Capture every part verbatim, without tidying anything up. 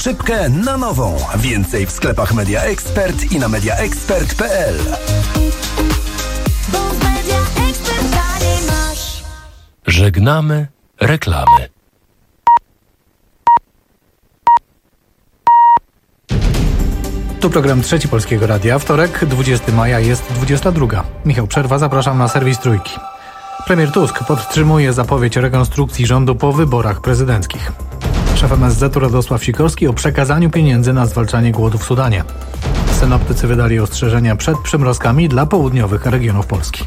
szybkę na nową. Więcej w sklepach Media Expert i na media expert kropka p l. Żegnamy reklamy. Tu program Trzeci Polskiego Radia. Wtorek, dwudziestego maja, jest dwudziesta druga. Michał Przerwa, zapraszam na serwis Trójki. Premier Tusk podtrzymuje zapowiedź rekonstrukcji rządu po wyborach prezydenckich. Szef M S Z-u Radosław Sikorski o przekazaniu pieniędzy na zwalczanie głodu w Sudanie. Synoptycy wydali ostrzeżenia przed przymrozkami dla południowych regionów Polski.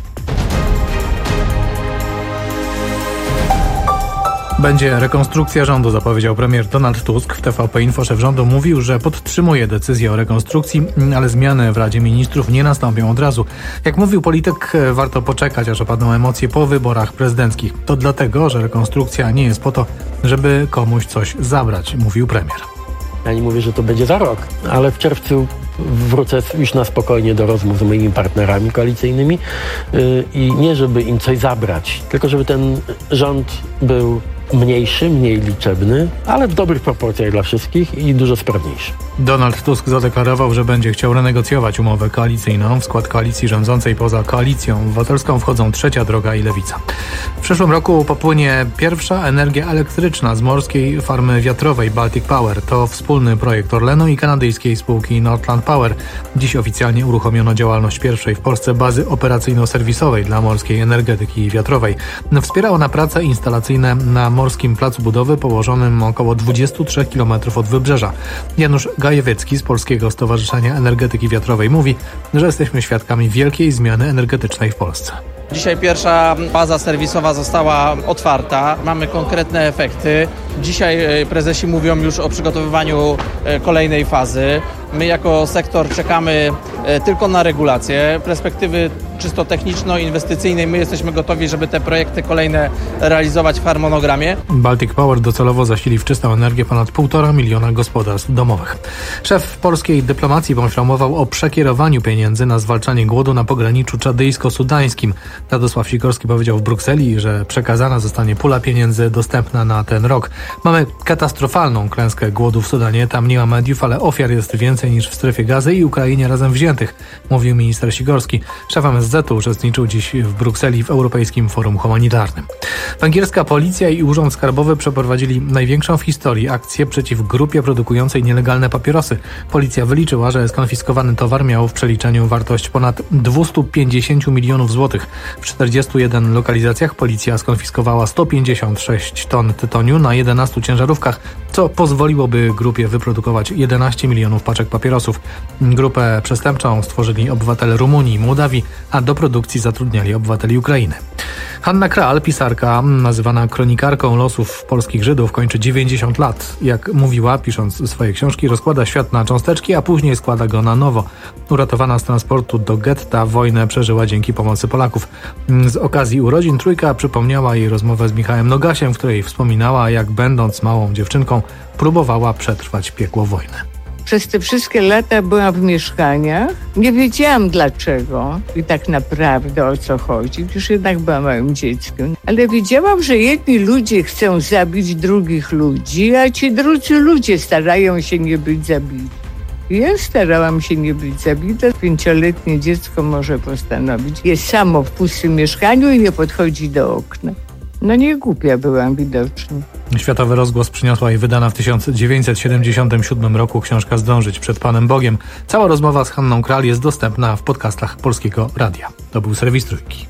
Będzie rekonstrukcja rządu, zapowiedział premier Donald Tusk. W T V P Info szef rządu mówił, że podtrzymuje decyzję o rekonstrukcji, ale zmiany w Radzie Ministrów nie nastąpią od razu. Jak mówił polityk, warto poczekać, aż opadną emocje po wyborach prezydenckich. To dlatego, że rekonstrukcja nie jest po to, żeby komuś coś zabrać, mówił premier. Ja nie mówię, że to będzie za rok, ale w czerwcu wrócę już na spokojnie do rozmów z moimi partnerami koalicyjnymi yy, i nie żeby im coś zabrać, tylko żeby ten rząd był mniejszy, mniej liczebny, ale w dobrych proporcjach dla wszystkich i dużo sprawniejszy. Donald Tusk zadeklarował, że będzie chciał renegocjować umowę koalicyjną. W skład koalicji rządzącej poza Koalicją Obywatelską wchodzą Trzecia Droga i Lewica. W przyszłym roku popłynie pierwsza energia elektryczna z morskiej farmy wiatrowej Baltic Power. To wspólny projekt Orlenu i kanadyjskiej spółki Northland Power. Dziś oficjalnie uruchomiono działalność pierwszej w Polsce bazy operacyjno-serwisowej dla morskiej energetyki wiatrowej. Wspiera ona prace instalacyjne na morskim placu budowy położonym około dwudziestu trzech kilometrów od wybrzeża. Janusz Gajewiecki z Polskiego Stowarzyszenia Energetyki Wiatrowej mówi, że jesteśmy świadkami wielkiej zmiany energetycznej w Polsce. Dzisiaj pierwsza baza serwisowa została otwarta, mamy konkretne efekty. Dzisiaj prezesi mówią już o przygotowywaniu kolejnej fazy. My jako sektor czekamy tylko na regulacje. Perspektywy czysto techniczno-inwestycyjnej my jesteśmy gotowi, żeby te projekty kolejne realizować w harmonogramie. Baltic Power docelowo zasili w czystą energię ponad półtora miliona gospodarstw domowych. Szef polskiej dyplomacji poinformował o przekierowaniu pieniędzy na zwalczanie głodu na pograniczu czadyjsko-sudańskim. Radosław Sikorski powiedział w Brukseli, że przekazana zostanie pula pieniędzy dostępna na ten rok. Mamy katastrofalną klęskę głodu w Sudanie. Tam nie ma mediów, ale ofiar jest więcej niż w strefie Gazy i Ukrainie razem wziętych, mówił minister Sikorski. Szef M S Z-u uczestniczył dziś w Brukseli w Europejskim Forum Humanitarnym. Węgierska policja i Urząd Skarbowy przeprowadzili największą w historii akcję przeciw grupie produkującej nielegalne papierosy. Policja wyliczyła, że skonfiskowany towar miał w przeliczeniu wartość ponad dwieście pięćdziesiąt milionów złotych. W czterdziestu jeden lokalizacjach policja skonfiskowała sto pięćdziesiąt sześć ton tytoniu na jedenastu ciężarówkach, co pozwoliłoby grupie wyprodukować jedenaście milionów paczek papierosów. Grupę przestępczą stworzyli obywatele Rumunii i Mołdawii, a do produkcji zatrudniali obywateli Ukrainy. Hanna Kral, pisarka nazywana kronikarką losów polskich Żydów, kończy dziewięćdziesiąt lat. Jak mówiła, pisząc swoje książki, rozkłada świat na cząsteczki, a później składa go na nowo. Uratowana z transportu do getta, wojnę przeżyła dzięki pomocy Polaków. Z okazji urodzin Trójka przypomniała jej rozmowę z Michałem Nogasiem, w której wspominała, jak będąc małą dziewczynką próbowała przetrwać piekło wojny. Przez te wszystkie lata byłam w mieszkaniach. Nie wiedziałam dlaczego i tak naprawdę o co chodzi. Już jednak byłam małym dzieckiem. Ale wiedziałam, że jedni ludzie chcą zabić drugich ludzi, a ci drudzy ludzie starają się nie być zabici. Ja starałam się nie być zabita. Pięcioletnie dziecko może postanowić. Jest samo w pustym mieszkaniu i nie podchodzi do okna. No nie głupia byłam widocznie. Światowy rozgłos przyniosła jej wydana w tysiąc dziewięćset siedemdziesiątym siódmym roku książka Zdążyć przed Panem Bogiem. Cała rozmowa z Hanną Kral jest dostępna w podcastach Polskiego Radia. To był serwis Trójki.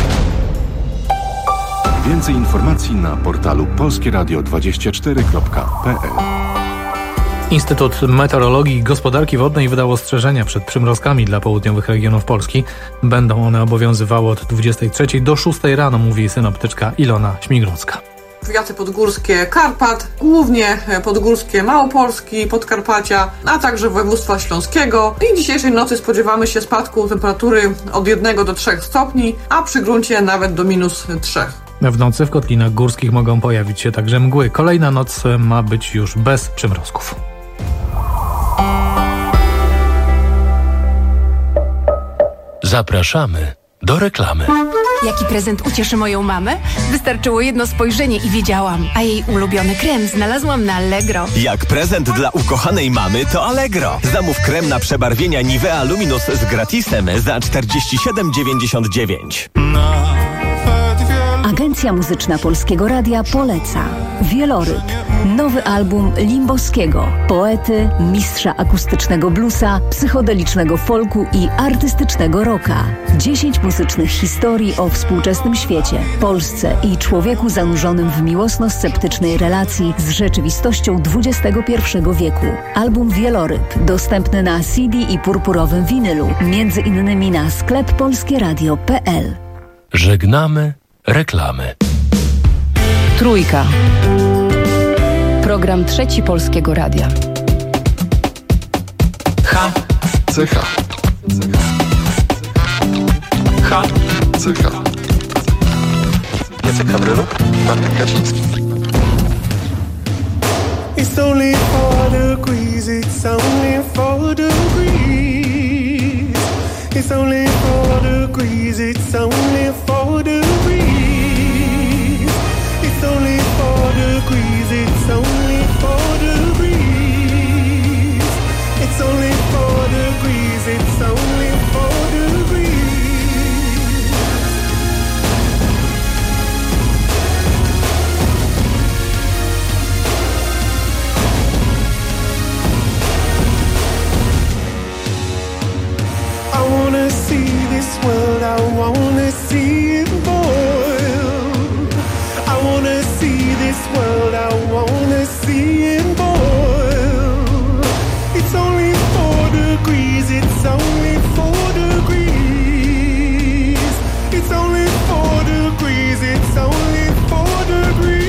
Więcej informacji na portalu polskieradio dwadzieścia cztery kropka p l. Instytut Meteorologii i Gospodarki Wodnej wydał ostrzeżenia przed przymrozkami dla południowych regionów Polski. Będą one obowiązywały od dwudziestej trzeciej do szóstej rano, mówi synoptyczka Ilona Śmigrodzka. Powiaty podgórskie Karpat, głównie podgórskie Małopolski, Podkarpacia, a także województwa śląskiego. I dzisiejszej nocy spodziewamy się spadku temperatury od jednego do trzech stopni, a przy gruncie nawet do minus trzech. W nocy w kotlinach górskich mogą pojawić się także mgły. Kolejna noc ma być już bez przymrozków. Zapraszamy do reklamy. Jaki prezent ucieszy moją mamę? Wystarczyło jedno spojrzenie i wiedziałam. A jej ulubiony krem znalazłam na Allegro. Jak prezent dla ukochanej mamy to Allegro. Zamów krem na przebarwienia Nivea Luminous z gratisem za czterdzieści siedem dziewięćdziesiąt dziewięć. Agencja Muzyczna Polskiego Radia poleca Wieloryb, nowy album Limbowskiego, poety, mistrza akustycznego bluesa, psychodelicznego folku i artystycznego rocka. Dziesięć muzycznych historii o współczesnym świecie, Polsce i człowieku zanurzonym w miłosno-sceptycznej relacji z rzeczywistością dwudziestego pierwszego wieku. Album Wieloryb dostępny na C D i purpurowym winylu, między innymi na sklep polskieradio kropka p l. Żegnamy reklamy. Trójka. Program Trzeci Polskiego Radia. H. Cecha. H. Cecha. Jacek Hawryluk, Bartek Kaczyński. It's only four degrees, it's only four degrees. It's only four degrees, it's only four degrees. It's only four degrees, it's only four degrees. It's only four degrees, it's only four degrees. I wanna see this world, I wanna see it boil. I wanna see this world, I wanna see it boil. It's only four degrees, it's only four degrees. It's only four degrees, it's only four degrees.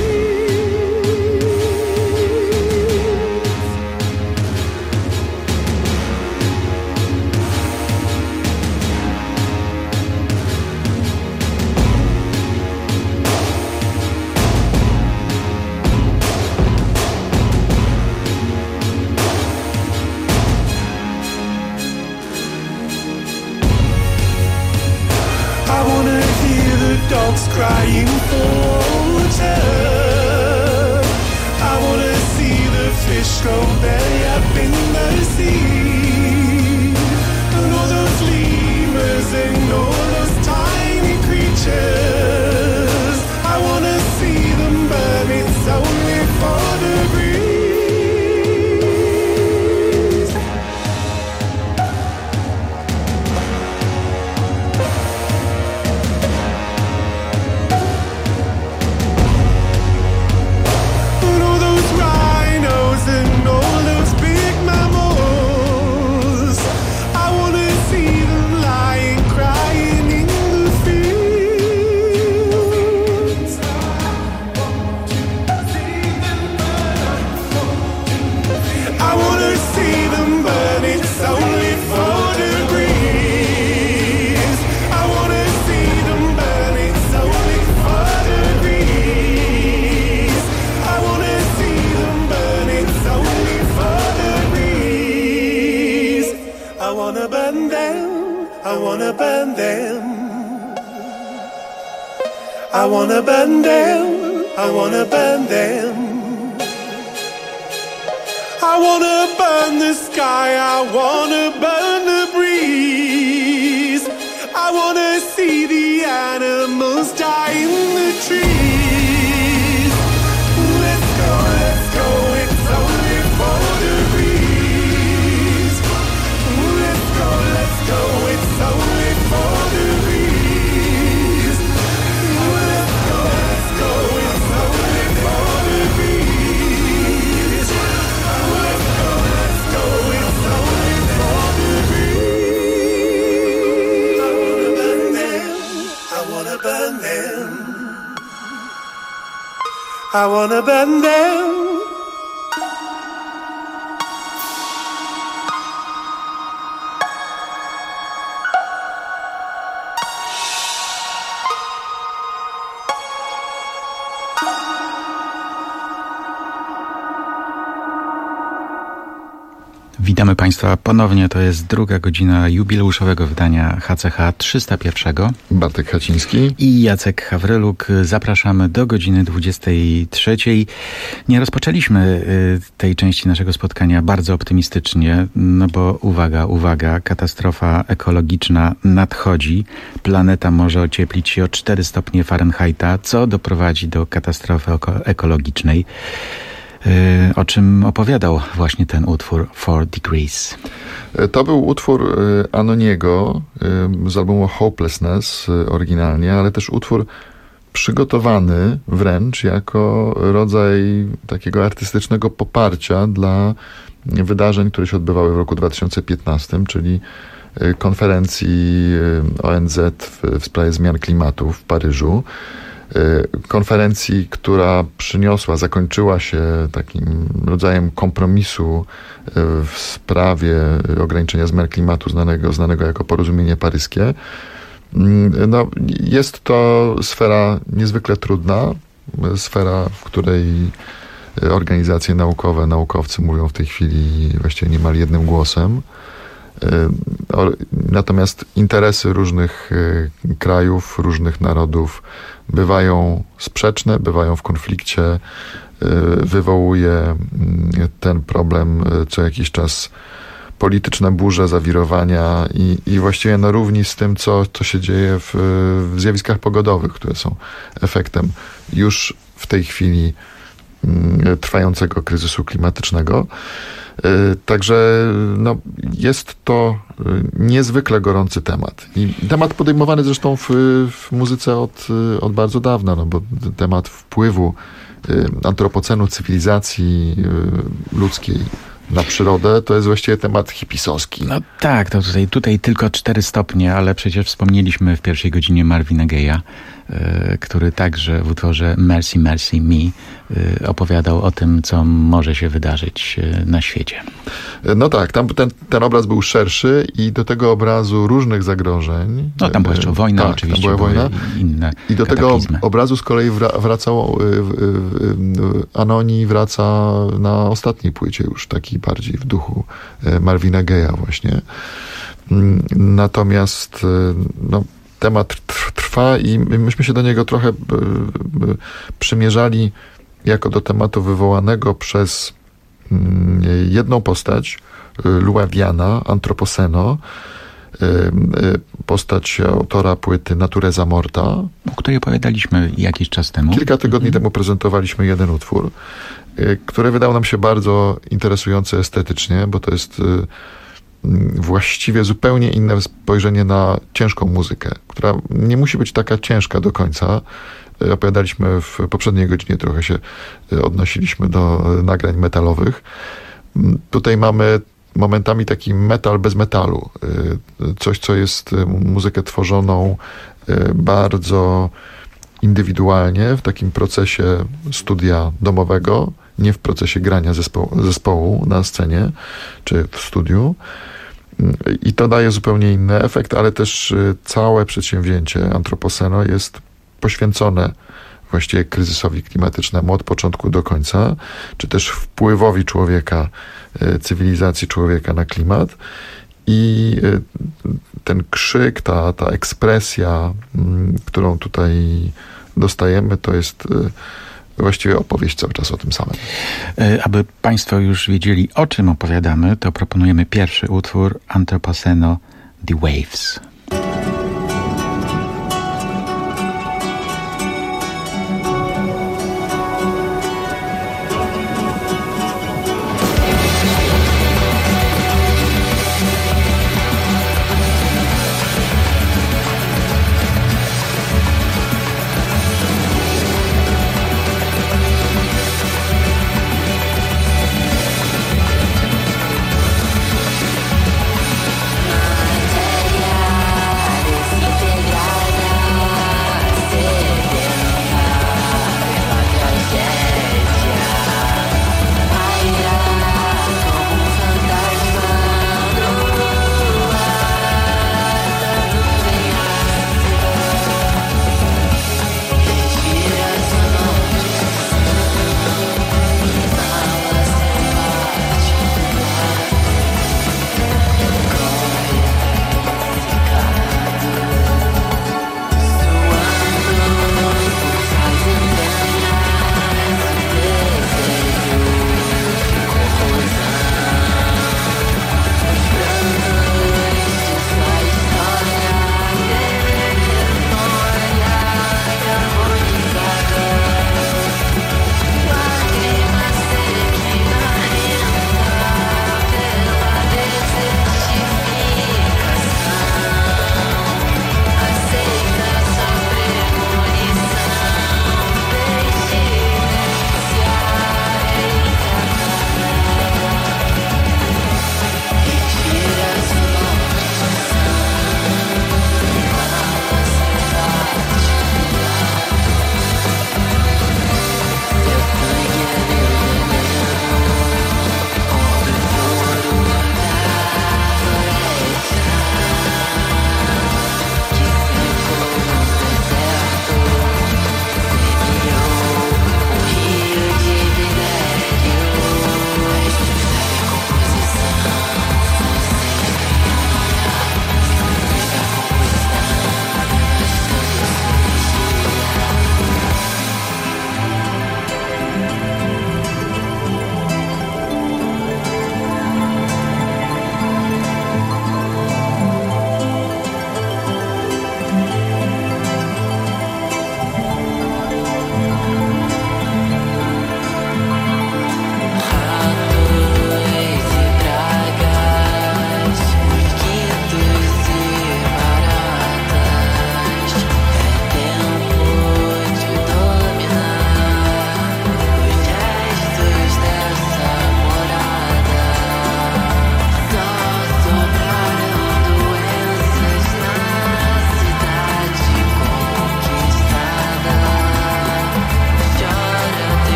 Dogs crying for water. I wanna see the fish go belly up in the sea. And all those lemurs and all those tiny creatures. I wanna see them burn, it's only four degrees. I wanna burn them. I wanna burn them. I wanna burn them. I wanna burn the sky. I wanna burn the breeze. I wanna see the animals die in the trees. Let's go, let's go. It's only four degrees. Let's go, let's go. It's only four degrees. Let's go, let's go. It's only four degrees. Let's go, let's go. It's only four degrees. I wanna burn them. I wanna burn them. I wanna burn them. Witamy Państwa ponownie. To jest druga godzina jubileuszowego wydania H C H trzysta jeden. Bartek Haciński i Jacek Hawryluk. Zapraszamy do godziny dwudziestej trzeciej. Nie rozpoczęliśmy tej części naszego spotkania bardzo optymistycznie, no bo uwaga, uwaga, katastrofa ekologiczna nadchodzi. Planeta może ocieplić się o cztery stopnie Fahrenheita, co doprowadzi do katastrofy ekologicznej. O czym opowiadał właśnie ten utwór Four Degrees. To był utwór Anoniego z albumu Hopelessness oryginalnie, ale też utwór przygotowany wręcz jako rodzaj takiego artystycznego poparcia dla wydarzeń, które się odbywały w roku dwa tysiące piętnastym, czyli konferencji O N Z w sprawie zmian klimatu w Paryżu. Konferencji, która przyniosła, zakończyła się takim rodzajem kompromisu w sprawie ograniczenia zmian klimatu znanego, znanego jako porozumienie paryskie. No, jest to sfera niezwykle trudna, sfera, w której organizacje naukowe, naukowcy mówią w tej chwili właściwie niemal jednym głosem. Natomiast interesy różnych krajów, różnych narodów bywają sprzeczne, bywają w konflikcie. Wywołuje ten problem co jakiś czas polityczne burze, zawirowania i, i właściwie na równi z tym, co, co się dzieje w, w zjawiskach pogodowych, które są efektem już w tej chwili trwającego kryzysu klimatycznego. Także no, jest to niezwykle gorący temat. I temat podejmowany zresztą w, w muzyce od, od bardzo dawna, no bo temat wpływu antropocenu, cywilizacji ludzkiej na przyrodę, to jest właściwie temat hipisowski. No tak, to tutaj, tutaj tylko cztery stopnie, ale przecież wspomnieliśmy w pierwszej godzinie Marvina Gaye'a, y, który także w utworze Mercy, Mercy Me y, opowiadał o tym, co może się wydarzyć y, na świecie. No tak, tam ten, ten obraz był szerszy i do tego obrazu różnych zagrożeń. No tam była jeszcze wojna, tak, oczywiście, tam była wojna. Inne I do kataklizmy. tego obrazu z kolei wra- wracał y, y, y, Anoni wraca na ostatniej płycie już, taki bardziej w duchu Marvina Gaye'a właśnie. Natomiast no, temat trwa i myśmy się do niego trochę przymierzali jako do tematu wywołanego przez jedną postać, Luaviana Antropoceno, postać autora płyty Natureza Morta, o której opowiadaliśmy jakiś czas temu. Kilka tygodni temu prezentowaliśmy jeden utwór, który wydał nam się bardzo interesujący estetycznie, bo to jest właściwie zupełnie inne spojrzenie na ciężką muzykę, która nie musi być taka ciężka do końca. Opowiadaliśmy w poprzedniej godzinie, trochę się odnosiliśmy do nagrań metalowych. Tutaj mamy momentami taki metal bez metalu. Coś, co jest muzykę tworzoną bardzo indywidualnie, w takim procesie studia domowego, nie w procesie grania zespołu, zespołu na scenie czy w studiu. I to daje zupełnie inny efekt, ale też całe przedsięwzięcie Antropoceno jest poświęcone właściwie kryzysowi klimatycznemu od początku do końca, czy też wpływowi człowieka, cywilizacji człowieka na klimat. I ten krzyk, ta, ta ekspresja, którą tutaj dostajemy, to jest właściwie opowieść cały czas o tym samym. Aby Państwo już wiedzieli, o czym opowiadamy, to proponujemy pierwszy utwór Antropoceno, The Waves. Yeah.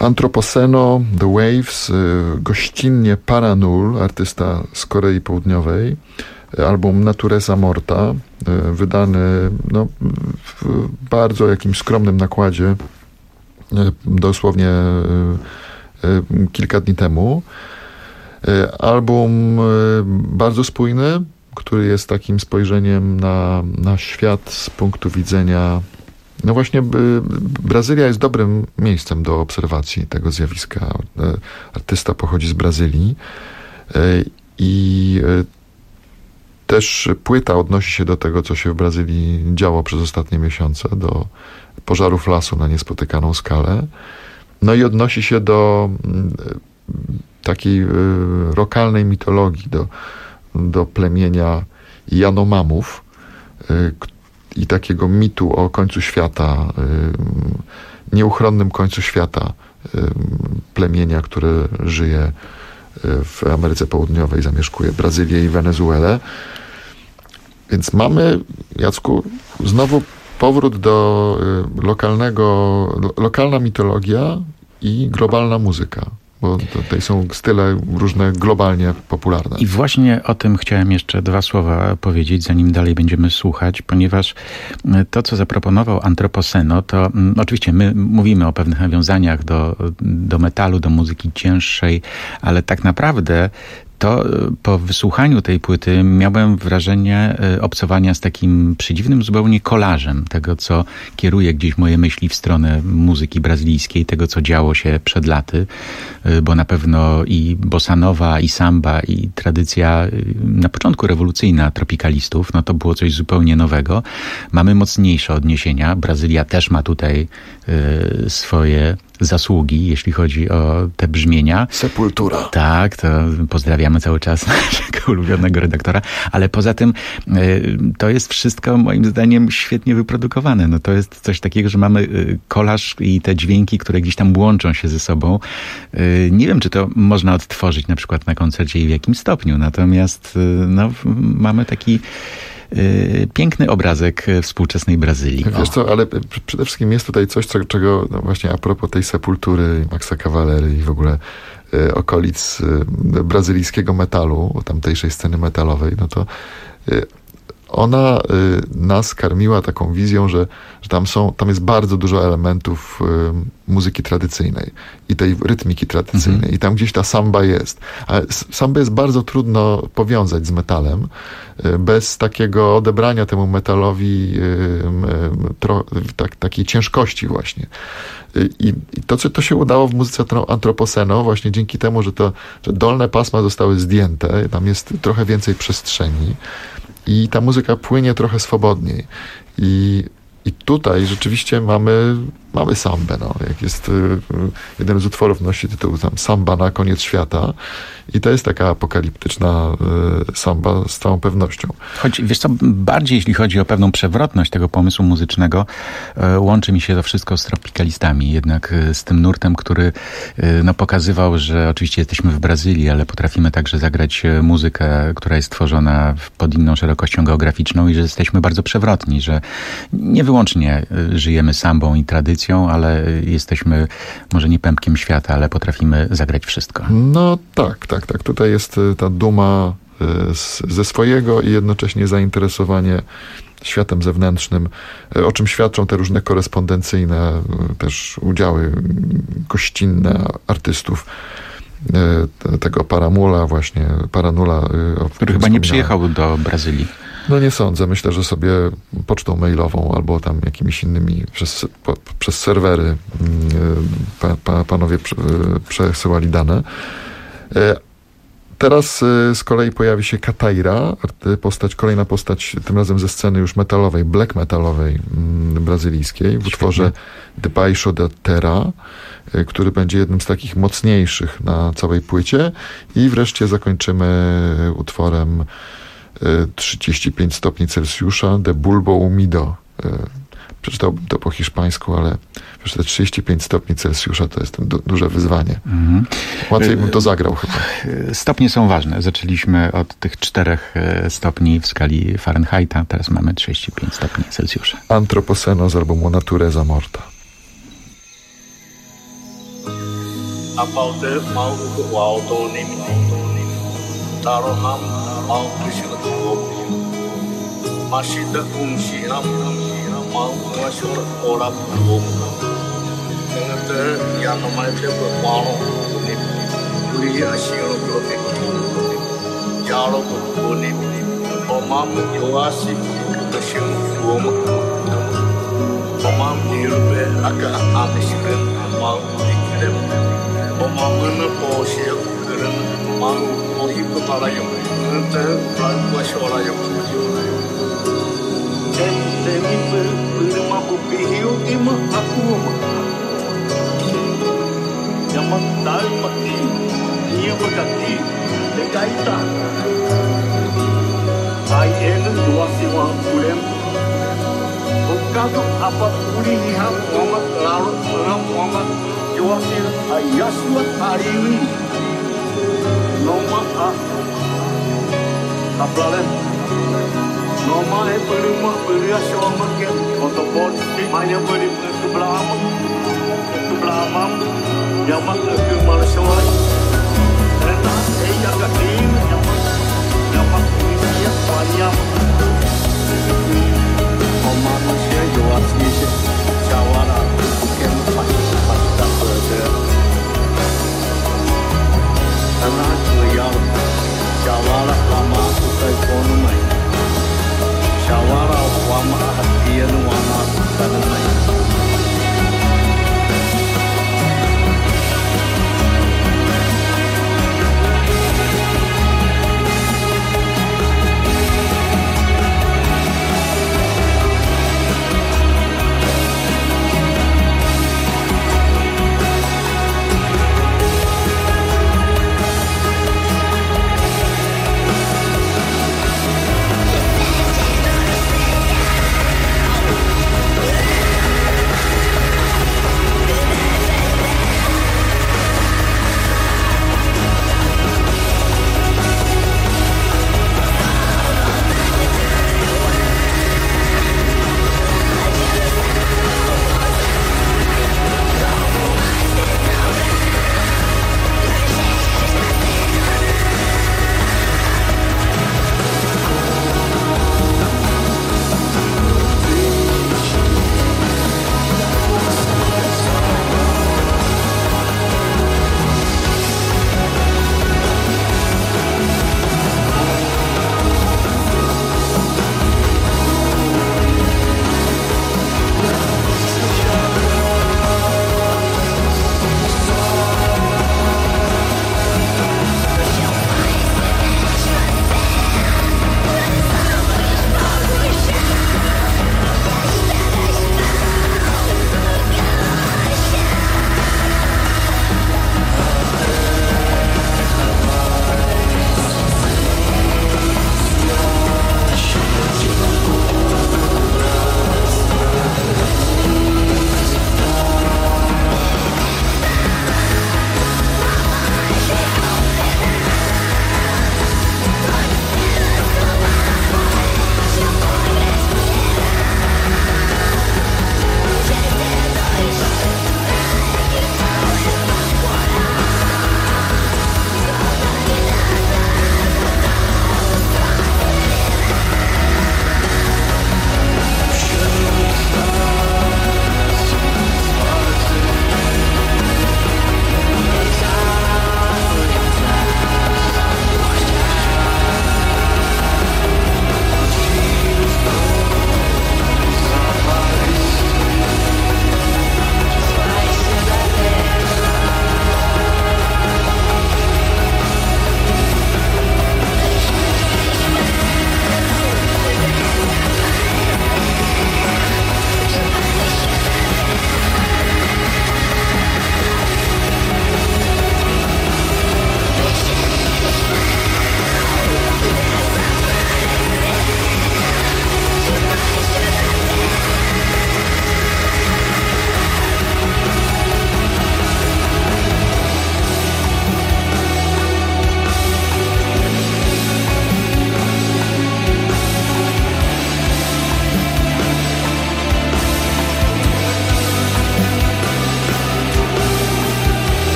Antropoceno, The Waves, gościnnie Paranul, artysta z Korei Południowej, album Natureza Morta, wydany no, w bardzo jakimś skromnym nakładzie, dosłownie kilka dni temu. Album bardzo spójny, który jest takim spojrzeniem na, na świat z punktu widzenia. No właśnie, Brazylia jest dobrym miejscem do obserwacji tego zjawiska. Artysta pochodzi z Brazylii i też płyta odnosi się do tego, co się w Brazylii działo przez ostatnie miesiące, do pożarów lasu na niespotykaną skalę. No i odnosi się do takiej lokalnej mitologii, do, do plemienia Janomamów i takiego mitu o końcu świata, nieuchronnym końcu świata plemienia, które żyje w Ameryce Południowej, zamieszkuje Brazylię i Wenezuelę. Więc mamy, Jacku, znowu powrót do lokalnego, lokalna mitologia i globalna muzyka. Bo tutaj są style różne globalnie popularne. I właśnie o tym chciałem jeszcze dwa słowa powiedzieć, zanim dalej będziemy słuchać, ponieważ to, co zaproponował Antropoceno, to m, oczywiście my mówimy o pewnych nawiązaniach do, do metalu, do muzyki cięższej, ale tak naprawdę to po wysłuchaniu tej płyty miałem wrażenie obcowania z takim przedziwnym zupełnie kolażem tego, co kieruje gdzieś moje myśli w stronę muzyki brazylijskiej, tego, co działo się przed laty, bo na pewno i bossa nova, i samba, i tradycja na początku rewolucyjna tropikalistów, no to było coś zupełnie nowego. Mamy mocniejsze odniesienia. Brazylia też ma tutaj y, swoje zasługi, jeśli chodzi o te brzmienia. Sepultura. Tak, to pozdrawiamy cały czas naszego ulubionego redaktora, ale poza tym y, to jest wszystko moim zdaniem świetnie wyprodukowane. No to jest coś takiego, że mamy y, kolaż i te dźwięki, które gdzieś tam łączą się ze sobą. Y, nie wiem, czy to można odtworzyć na przykład na koncercie i w jakim stopniu, natomiast y, no, mamy taki piękny obrazek współczesnej Brazylii. Wiesz co, ale przede wszystkim jest tutaj coś, czego no właśnie a propos tej Sepultury, Maxa Cavalery i w ogóle y, okolic y, brazylijskiego metalu, tamtejszej sceny metalowej, no to y, ona y, nas karmiła taką wizją, że, że tam są, tam jest bardzo dużo elementów y, muzyki tradycyjnej i tej rytmiki tradycyjnej. Mhm. I tam gdzieś ta samba jest. Ale sambę jest bardzo trudno powiązać z metalem, y, bez takiego odebrania temu metalowi y, y, tro, tak, takiej ciężkości właśnie. Y, I to, co to się udało w muzyce Antropoceno, właśnie dzięki temu, że, to, że dolne pasma zostały zdjęte, tam jest trochę więcej przestrzeni, i ta muzyka płynie trochę swobodniej. I, i tutaj rzeczywiście mamy, mamy sambę. No. Jak jest y, jeden z utworów nosi tytuł tam Samba na koniec świata. I to jest taka apokaliptyczna y, samba z całą pewnością. Choć wiesz co, bardziej jeśli chodzi o pewną przewrotność tego pomysłu muzycznego, y, łączy mi się to wszystko z tropikalistami. Jednak y, z tym nurtem, który y, no, pokazywał, że oczywiście jesteśmy w Brazylii, ale potrafimy także zagrać muzykę, która jest tworzona pod inną szerokością geograficzną i że jesteśmy bardzo przewrotni, że nie wyłącznie y, żyjemy sambą i tradycją, ale y, jesteśmy może nie pępkiem świata, ale potrafimy zagrać wszystko. No tak, tak. Tak, tutaj jest ta duma z, ze swojego i jednocześnie zainteresowanie światem zewnętrznym, o czym świadczą te różne korespondencyjne też udziały gościnne artystów tego Paramula właśnie, Paranula. Który chyba nie przyjechał do Brazylii. No nie sądzę. Myślę, że sobie pocztą mailową albo tam jakimiś innymi przez, po, przez serwery pa, pa, panowie przesyłali dane. Teraz z kolei pojawi się Kataira, postać, kolejna postać, tym razem ze sceny już metalowej, black metalowej mm, brazylijskiej, w utworze De Baixo da Terra, który będzie jednym z takich mocniejszych na całej płycie. I wreszcie zakończymy utworem trzydzieści pięć stopni Celsjusza, De Bulbo Umido. Przeczytałbym to po hiszpańsku, ale wiesz, te trzydzieści pięć stopni Celsjusza to jest du- duże wyzwanie. Mhm. Łatwiej bym to zagrał chyba. Stopnie są ważne. Zaczęliśmy od tych czterech stopni w skali Fahrenheita, teraz mamy trzydzieści pięć stopni Celsjusza. Antropoceno z albumu Natureza Morta. about the mau ko wao to ni taro ham mau kishna to mashida um shi ham mau wa shor ora pro ngate ya no mai te ko wao ni uri ya shi ro ko te ya ro ko ni o mam yo asi to shi wo mo o mam ni be aka amishren mau ni krem o mam na po shi krem mau o hi ko para yo ngate ra ko shora yo te mi per per ma ko bi yo ti ma aku ma ya ma dal ma ti ni ko ka ti de kai ta ai en dua si wa kulem o ka to apa puri ni ha ma claro na ma yo si ai yaswa ari ni no ma a tablale no ma e per ma per ya so ma ke o to pot ti ma ya per tu blama tu blama ya ma ke ma so ai na e ya ka ti ya ma ya ma ni ya pa ya o ma no se yo así se chawara que no pa pa ta per ana tu ya chawara lama tu kai kono mai Shawara wama hatian wama tanamai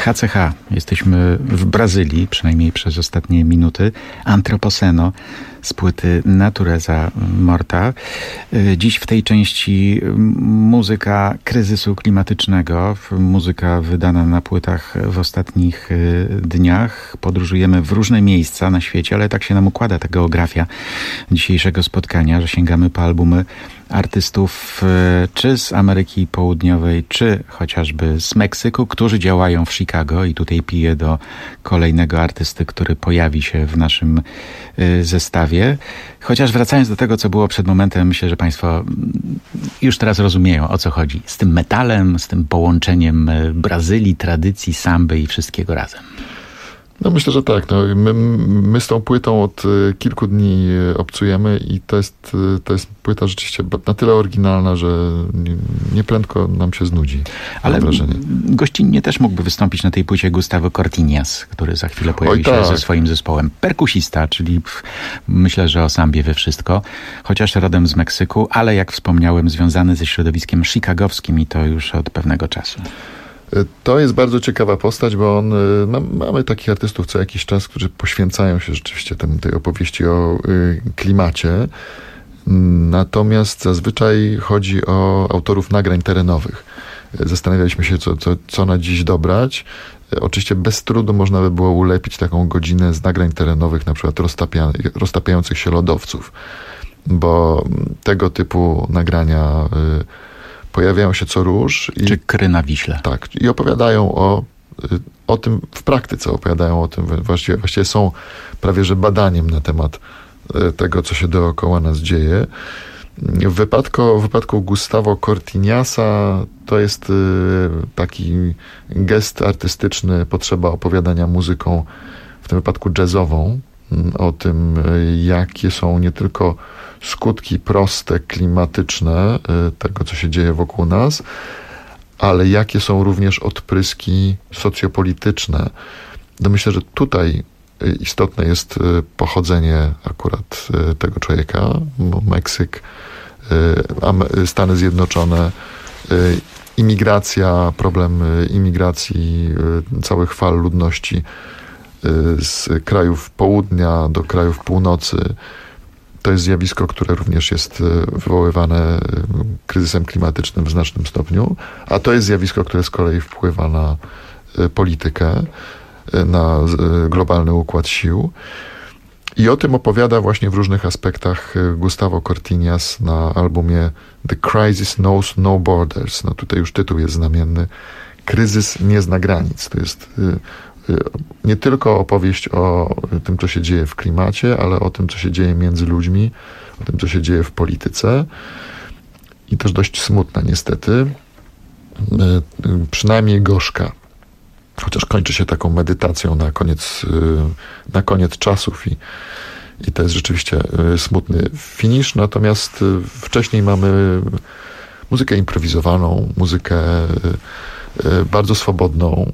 H C H. Jesteśmy w Brazylii, przynajmniej przez ostatnie minuty. Antropoceno z płyty Natureza Morta. Dziś w tej części muzyka kryzysu klimatycznego, muzyka wydana na płytach w ostatnich dniach. Podróżujemy w różne miejsca na świecie, ale tak się nam układa ta geografia dzisiejszego spotkania, że sięgamy po albumy artystów czy z Ameryki Południowej, czy chociażby z Meksyku, którzy działają w Chicago, i tutaj piję do kolejnego artysty, który pojawi się w naszym zestawie. Chociaż wracając do tego, co było przed momentem, myślę, że Państwo już teraz rozumieją, o co chodzi z tym metalem, z tym połączeniem Brazylii, tradycji, samby i wszystkiego razem. No myślę, że tak. No, my, my z tą płytą od kilku dni obcujemy i to jest, to jest płyta rzeczywiście na tyle oryginalna, że nie, nie prędko nam się znudzi. Ale wrażenie. Gościnnie też mógłby wystąpić na tej płycie Gustavo Cortiñas, który za chwilę pojawi Oj, się tak. ze swoim zespołem. Perkusista, czyli pff, myślę, że o sambie wie wszystko, chociaż rodem z Meksyku, ale jak wspomniałem, związany ze środowiskiem chicagowskim i to już od pewnego czasu. To jest bardzo ciekawa postać, bo on, ma, mamy takich artystów co jakiś czas, którzy poświęcają się rzeczywiście tem, tej opowieści o y, klimacie. Natomiast zazwyczaj chodzi o autorów nagrań terenowych. Zastanawialiśmy się, co, co, co na dziś dobrać. Oczywiście bez trudu można by było ulepić taką godzinę z nagrań terenowych, na przykład roztapia, roztapiających się lodowców, bo tego typu nagrania y, pojawiają się co róż. I, Czy Kry na Wiśle. Tak. I opowiadają o, o tym w praktyce. Opowiadają o tym, właściwie, właściwie są prawie że badaniem na temat tego, co się dookoła nas dzieje. W wypadku, w wypadku Gustavo Cortiñasa to jest taki gest artystyczny, potrzeba opowiadania muzyką, w tym wypadku jazzową, o tym, jakie są nie tylko skutki proste, klimatyczne tego, co się dzieje wokół nas, ale jakie są również odpryski socjopolityczne. No myślę, że tutaj istotne jest pochodzenie akurat tego człowieka, bo Meksyk, Stany Zjednoczone, imigracja, problem imigracji całych fal ludności z krajów południa do krajów północy. To jest zjawisko, które również jest wywoływane kryzysem klimatycznym w znacznym stopniu, a to jest zjawisko, które z kolei wpływa na politykę, na globalny układ sił. I o tym opowiada właśnie w różnych aspektach Gustavo Cortiñas na albumie The Crisis Knows No Borders. No tutaj już tytuł jest znamienny. Kryzys nie zna granic. To jest nie tylko opowieść o tym, co się dzieje w klimacie, ale o tym, co się dzieje między ludźmi, o tym, co się dzieje w polityce. I też dość smutna niestety, przynajmniej gorzka. Chociaż kończy się taką medytacją na koniec, na koniec czasów i, i to jest rzeczywiście smutny finisz. Natomiast wcześniej mamy muzykę improwizowaną, muzykę bardzo swobodną,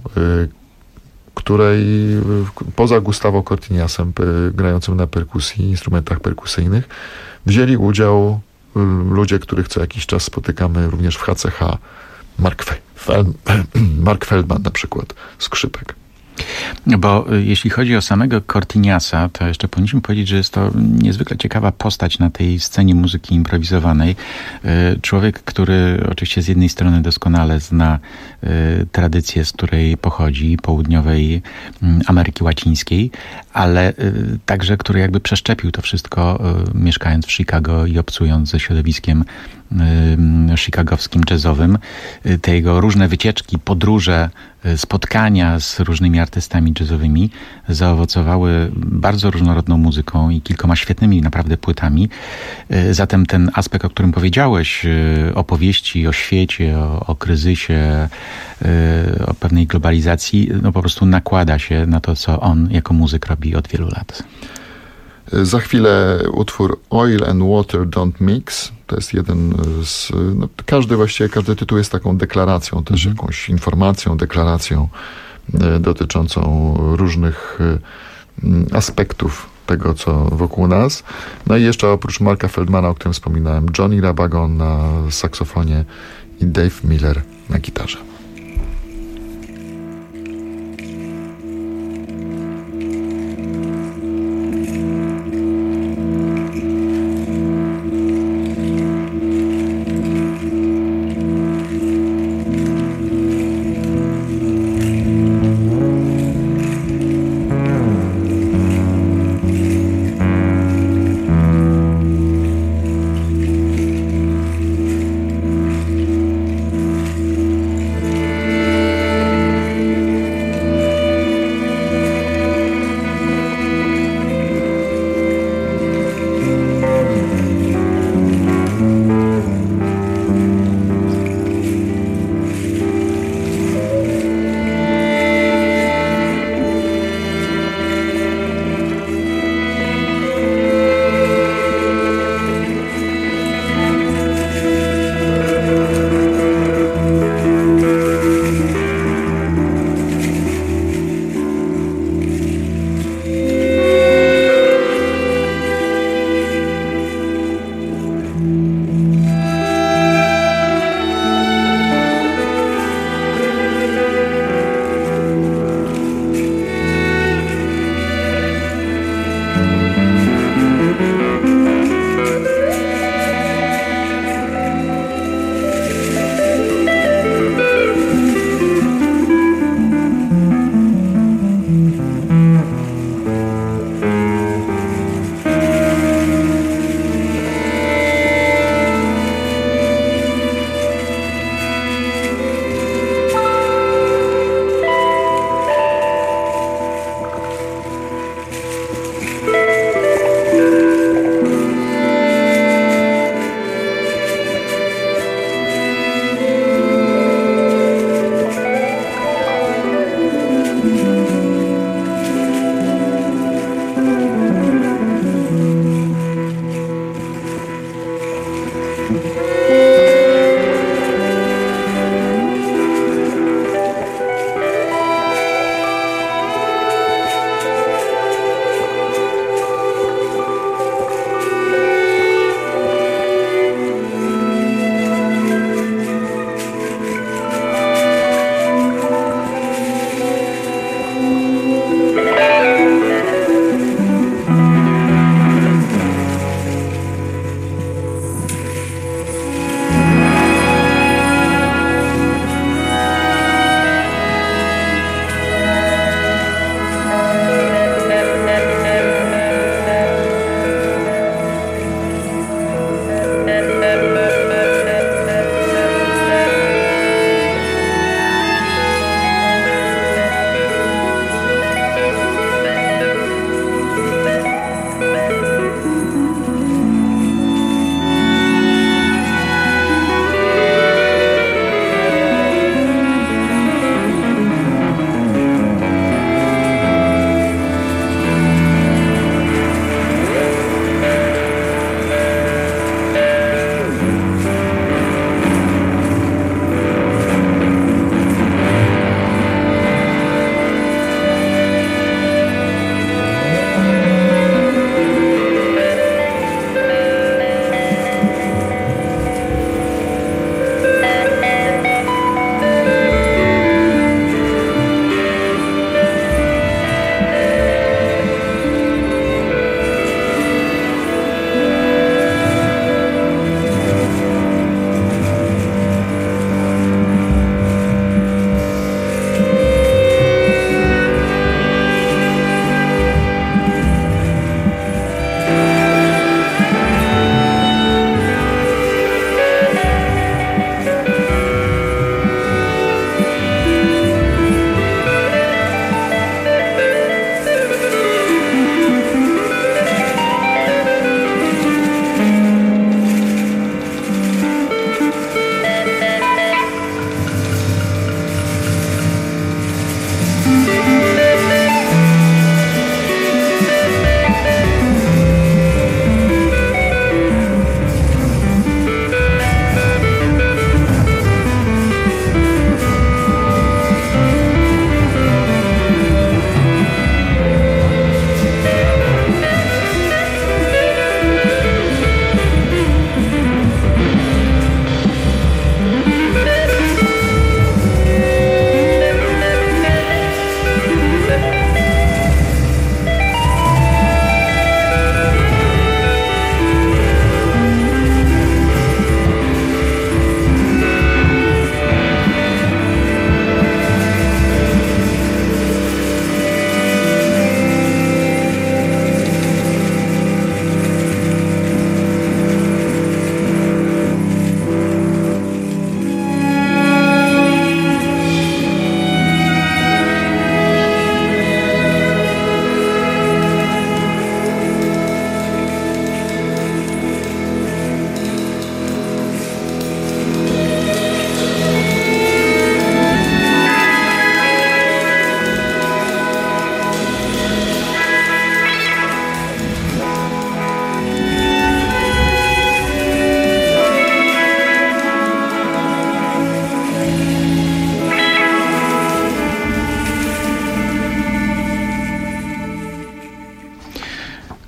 której poza Gustavo Cortiñasem grającym na perkusji, instrumentach perkusyjnych, wzięli udział ludzie, których co jakiś czas spotykamy również w H C H. Mark, Fel- Mark Feldman na przykład, skrzypek. Bo jeśli chodzi o samego Cortiñasa, to jeszcze powinniśmy powiedzieć, że jest to niezwykle ciekawa postać na tej scenie muzyki improwizowanej. Człowiek, który oczywiście z jednej strony doskonale zna tradycję, z której pochodzi, południowej Ameryki Łacińskiej, ale także, który jakby przeszczepił to wszystko, mieszkając w Chicago i obcując ze środowiskiem chicagowskim, jazzowym. Te jego różne wycieczki, podróże, spotkania z różnymi artystami jazzowymi zaowocowały bardzo różnorodną muzyką i kilkoma świetnymi naprawdę płytami. Zatem ten aspekt, o którym powiedziałeś, opowieści o świecie, o, o kryzysie, o pewnej globalizacji, no po prostu nakłada się na to, co on jako muzyk robi od wielu lat. Za chwilę utwór Oil and Water Don't Mix. To jest jeden z... No, każdy właściwie, każdy tytuł jest taką deklaracją, też mm. jakąś informacją, deklaracją y, dotyczącą różnych y, aspektów tego, co wokół nas. No i jeszcze oprócz Marka Feldmana, o którym wspominałem, Johnny Rabagon na saksofonie i Dave Miller na gitarze.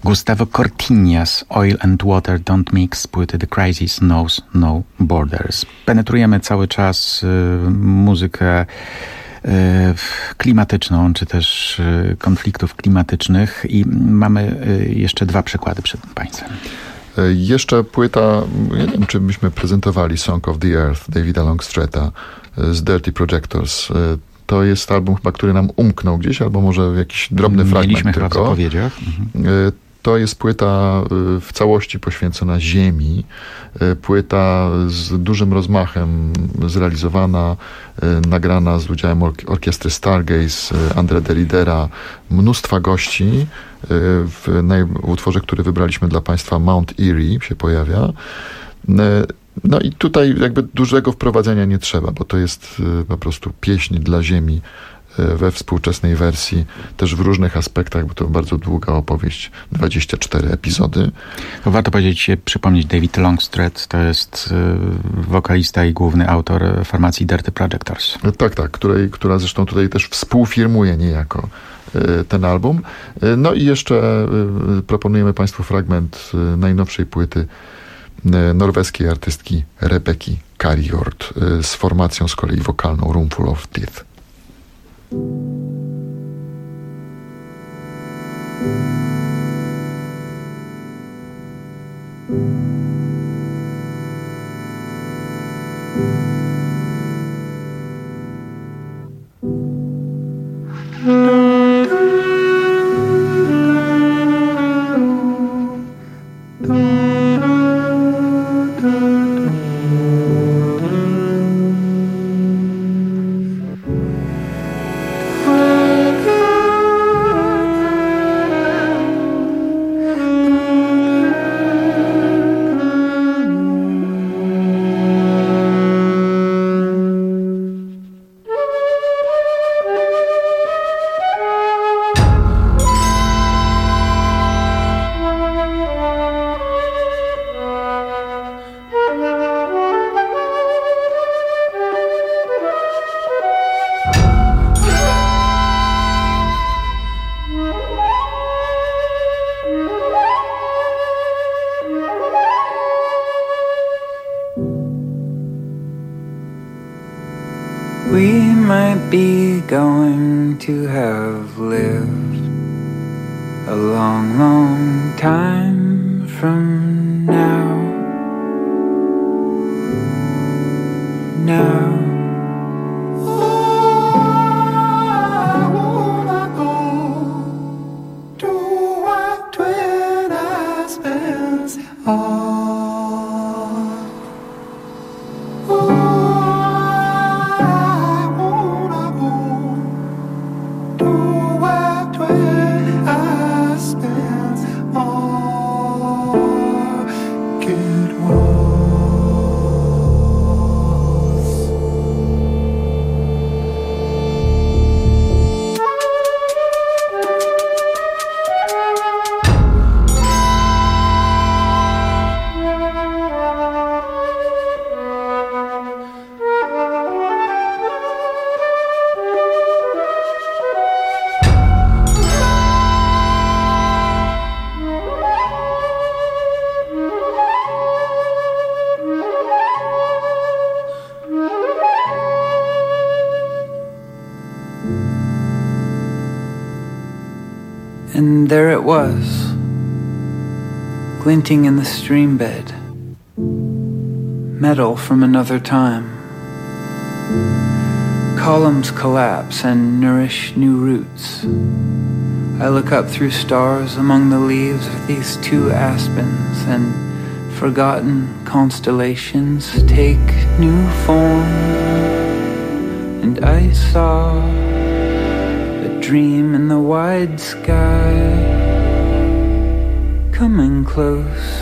Gustavo Cortiñas, Oil and Water Don't Mix, płyty The Crisis Knows No Borders. Penetrujemy cały czas y, muzykę y, klimatyczną, czy też y, konfliktów klimatycznych i mamy y, jeszcze dwa przykłady przed Państwem. Jeszcze płyta, nie wiem, czy byśmy prezentowali Song of the Earth Davida Longstreta z Dirty Projectors. To jest album chyba, który nam umknął gdzieś, albo może jakiś drobny fragment Mieliśmy tylko. chyba w zapowiedziach. Mhm. To jest płyta w całości poświęcona ziemi. Płyta z dużym rozmachem zrealizowana, nagrana z udziałem orkiestry Stargaze, Andre de Lidera, mnóstwa gości. W utworze, który wybraliśmy dla Państwa, Mount Erie się pojawia. No i tutaj jakby dużego wprowadzenia nie trzeba, bo to jest po prostu pieśń dla ziemi we współczesnej wersji, też w różnych aspektach, bo to bardzo długa opowieść, dwadzieścia cztery epizody. To warto powiedzieć, przypomnieć, David Longstreet to jest wokalista i główny autor formacji Dirty Projectors. Tak, tak, której, która zresztą tutaj też współfirmuje niejako ten album. No i jeszcze proponujemy Państwu fragment najnowszej płyty norweskiej artystki Rebeki Karjord z formacją z kolei wokalną Roomful of Teeth. We might be going to have lived a long, long time from now. Now. And there it was, glinting in the stream bed, metal from another time. Columns collapse and nourish new roots. I look up through stars among the leaves of these two aspens, and forgotten constellations take new form. And I saw a dream in the wide sky, coming close.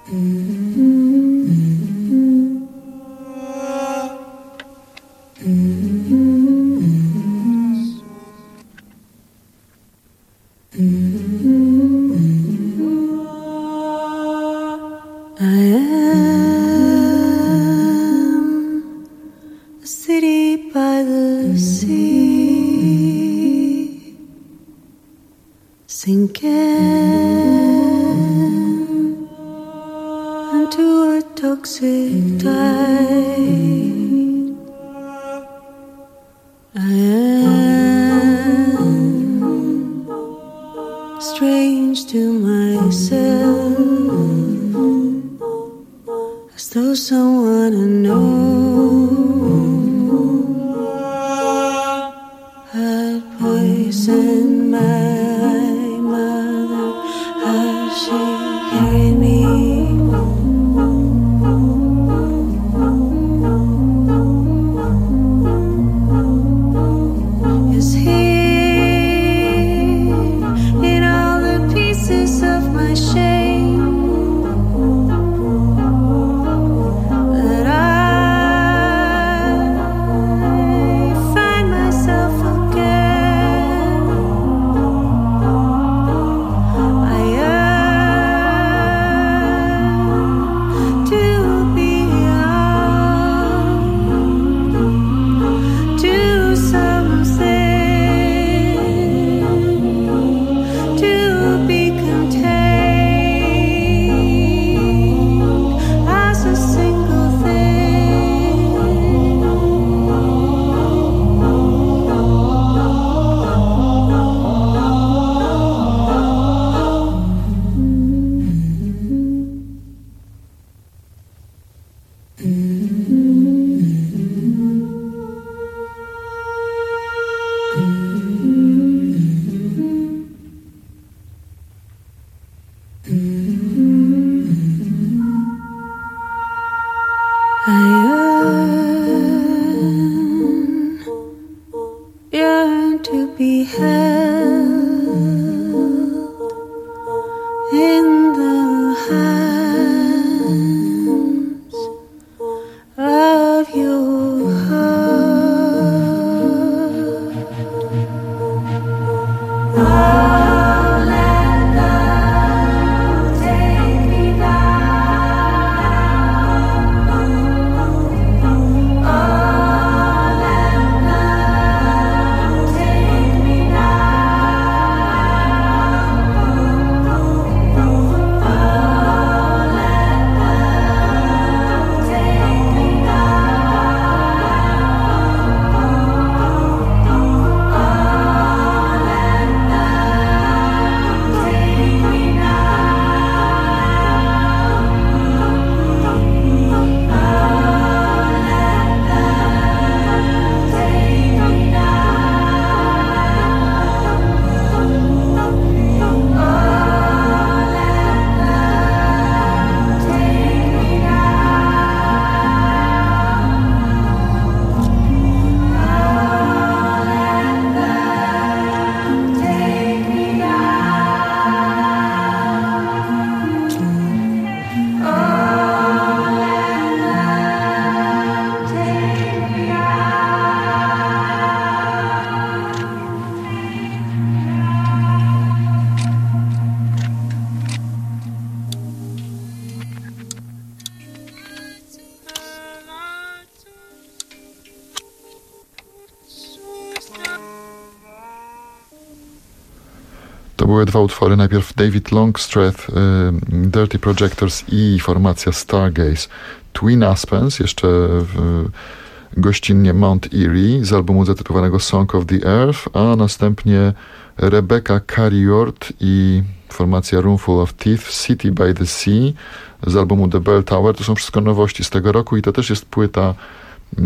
były dwa utwory. Najpierw David Longstreth, y, Dirty Projectors i formacja Stargaze. Twin Aspens, jeszcze w, gościnnie Mount Erie z albumu zatytułowanego Song of the Earth, a następnie Rebecca Carriord i formacja Roomful of Teeth, City by the Sea z albumu The Bell Tower. To są wszystko nowości z tego roku i to też jest płyta y,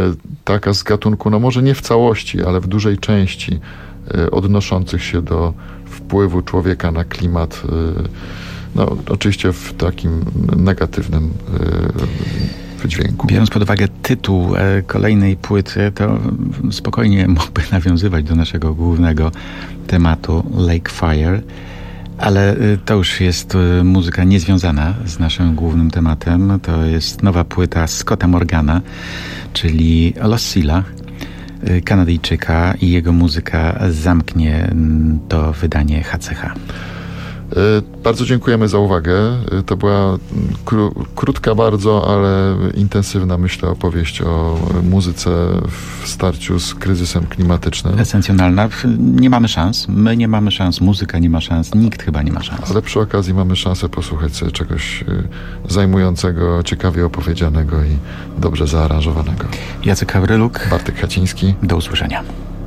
taka z gatunku, no może nie w całości, ale w dużej części y, odnoszących się do wpływu człowieka na klimat, no oczywiście w takim negatywnym wydźwięku. Biorąc pod uwagę tytuł kolejnej płyty, to spokojnie mógłby nawiązywać do naszego głównego tematu Lake Fire, Ale to już jest muzyka niezwiązana z naszym głównym tematem. To jest nowa płyta Scotta Morgana, czyli Lossila, Kanadyjczyka, i jego muzyka zamknie to wydanie H C H. Bardzo dziękujemy za uwagę. To była kró- krótka bardzo, ale intensywna, myślę, opowieść o muzyce w starciu z kryzysem klimatycznym. Esencjonalna. Nie mamy szans. My nie mamy szans. Muzyka nie ma szans. Nikt chyba nie ma szans. Ale przy okazji mamy szansę posłuchać sobie czegoś zajmującego, ciekawie opowiedzianego i dobrze zaaranżowanego. Jacek Hawryluk. Bartek Haciński. Do usłyszenia.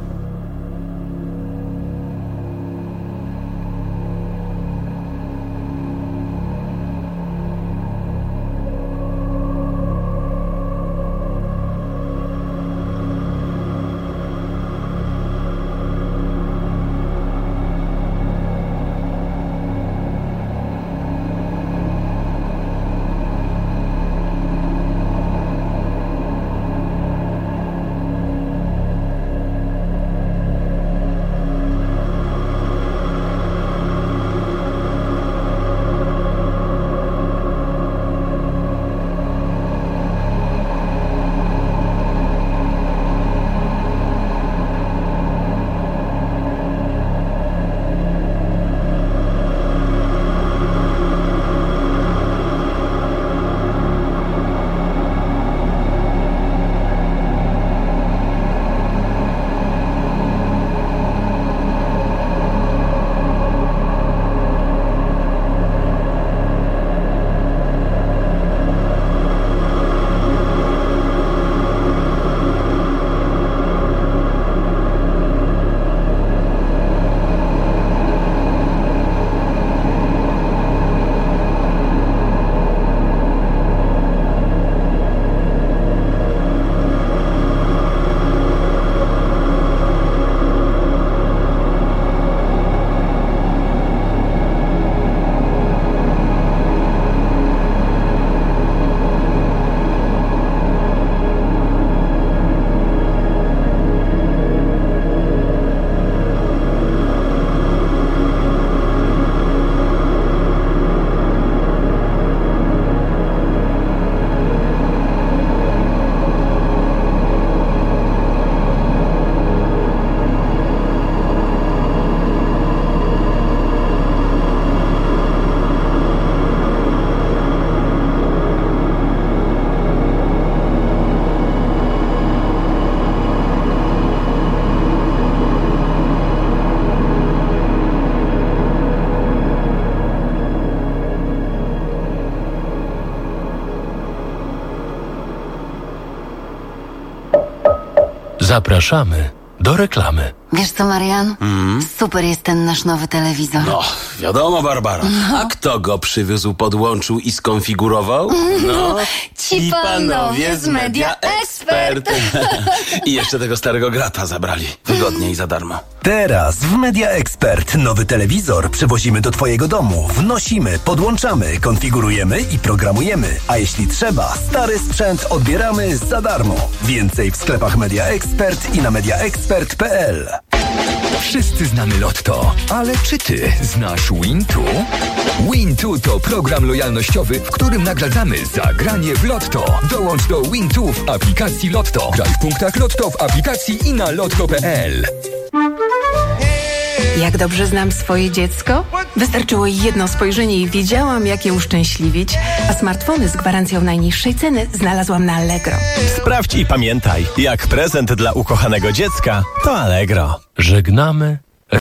Zapraszamy do reklamy. Wiesz co, Marian? Mm. Super jest ten nasz nowy telewizor. No, wiadomo, Barbara. No. A kto go przywiózł, podłączył i skonfigurował? No, ci panowie z Media Expert. I jeszcze tego starego grata zabrali. Wygodnie i za darmo. Teraz w Media Expert nowy telewizor przywozimy do twojego domu. Wnosimy, podłączamy, konfigurujemy i programujemy. A jeśli trzeba, stary sprzęt odbieramy za darmo. Więcej w sklepach Media Expert i na media expert kropka p l. Wszyscy znamy Lotto, ale czy ty znasz Win dwa? Win dwa to program lojalnościowy, w którym nagradzamy za granie w Lotto. Dołącz do Win dwa w aplikacji Lotto. Graj w punktach Lotto w aplikacji i na lotto kropka p l. Jak dobrze znam swoje dziecko? Wystarczyło jedno spojrzenie i wiedziałam, jak je uszczęśliwić, a smartfony z gwarancją najniższej ceny znalazłam na Allegro. Sprawdź i pamiętaj, jak prezent dla ukochanego dziecka to Allegro. Żegnamy